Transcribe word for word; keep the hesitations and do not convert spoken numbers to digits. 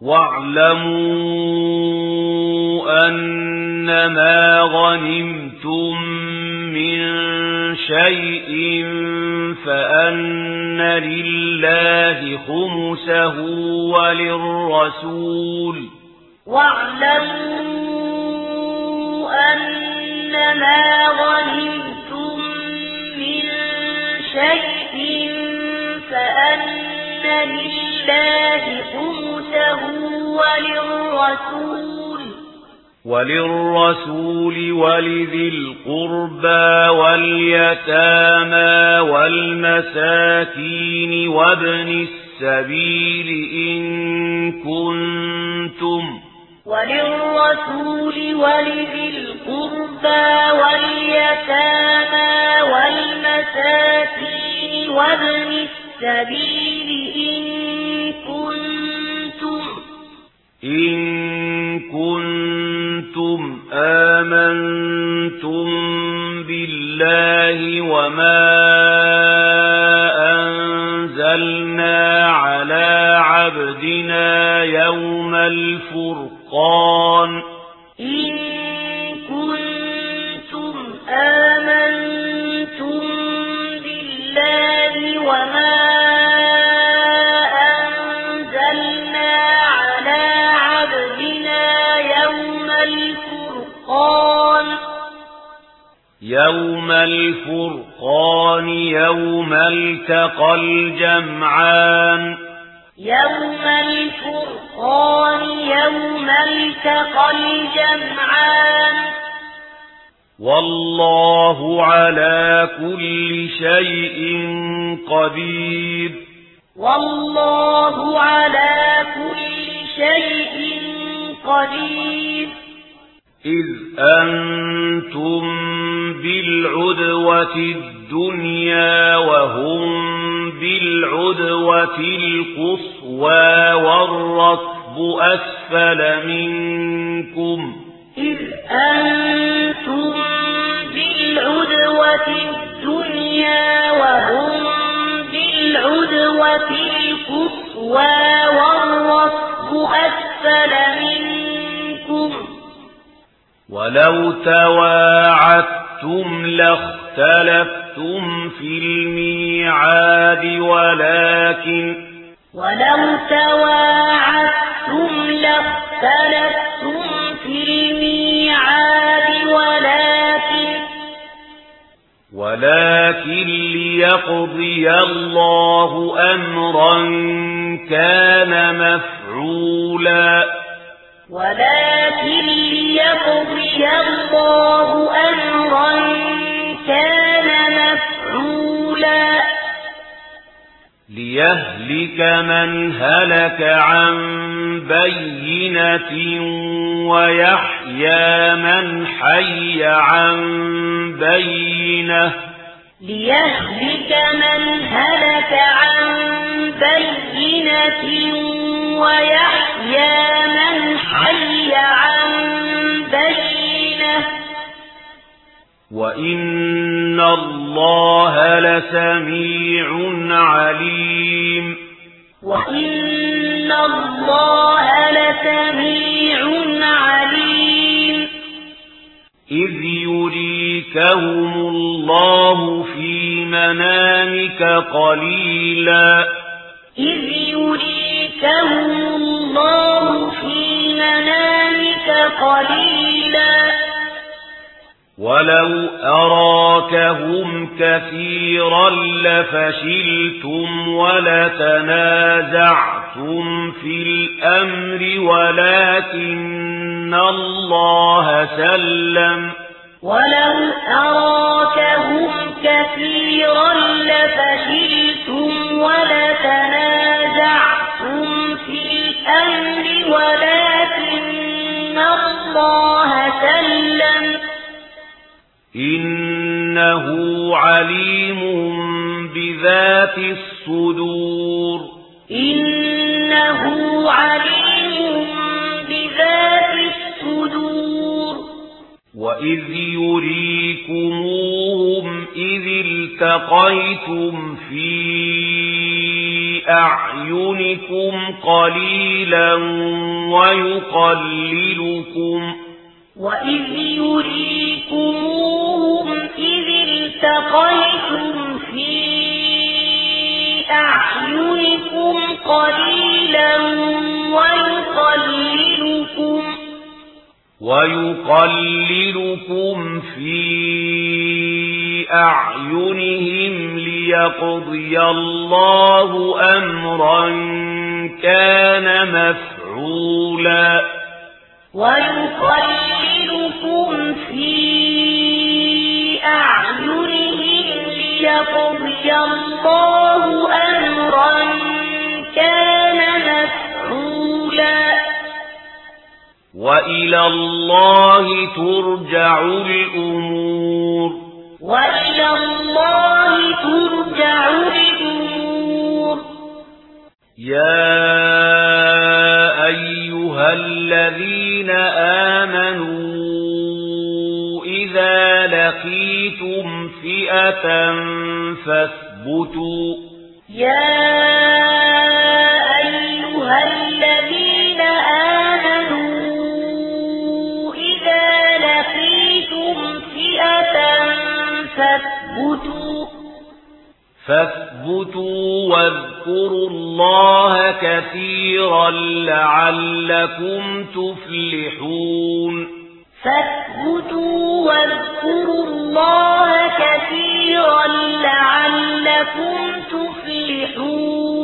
واعلموا أنما غنمتم من شيء فأن لله خمسه وللرسول واعلموا أنما غنمتم من شيء فأن لله خمسه وللرسول وللرسول ولذي القربى واليتامى والمساكين وابن السبيل إن كنتم وللرسول ولذي القربى واليتامى والمساكين وابن السبيل إن كنتم إن كنتم آمنتم بالله وما أنزلنا على عبدنا يوم الفرقان إن كنتم آمنتم بالله وما أنزلنا على عبدنا يوم الفرقان يوم الفرقان يوم التقى الجمعان يوم الفرقان يوم التقى الجمعان والله على كل شيء قدير والله على كل شيء قدير إذ أنتم بالعدوة الدنيا وهم بالعدوة القصوى والركب أسفل منكم إذ أنتم بالعدوة الدنيا وهم بالعدوة القصوى والركب أسفل منكم ولو تواعدتم لاختلفتم في الميعاد ولكن ولو تواعدتم لاختلفتم في الميعاد ولكن ولكن ليقضي الله أمرا كان مفعولا ولكن ليقضي الله أمرا كان مفعولا ليهلك من هلك عن بينة ويحيى من حي عن بينة ليهلك من هلك عن بينة ويحيى من حي عن بينة وإن الله لسميع عليم وإن الله لسميع عليم إذ يريكهم الله في منامك قليلا إذ يريكهم الله في منامك قليلا ولو أراكهم كثيرا لفشلتم ولتنازعتم في الأمر ولكن الله سلم ولو أراكهم كثيرا لفشلتم ولتنازعتم في الأمر ولكن الله سلم إنه عليم بذات الصدور إنه عليم بذات الصدور وإذ يريكموهم إذ التقيتم في أعينكم أعينكم قليلا ويقللكم وإذ يريكموهم إذ التقيتم في أعينكم قليلا ويقللكم ويقللكم في أعينهم ليقضي الله أمرا كان مفعولا ويقللكم في أعينهم ليقضي الله أمرا كان مفعولا وإلى الله ترجع الأمور وإلى الله ترجع الأمور يا أيها الذين آمنوا إذا لقيتم فئة فاثبتوا يا أيها الذين آمنوا إذا لقيتم فئة فاثبتوا فاثبتوا واذكروا الله كثيرا لعلكم تفلحون فاثبتوا واذكروا الله كثيرا لعلكم تفلحون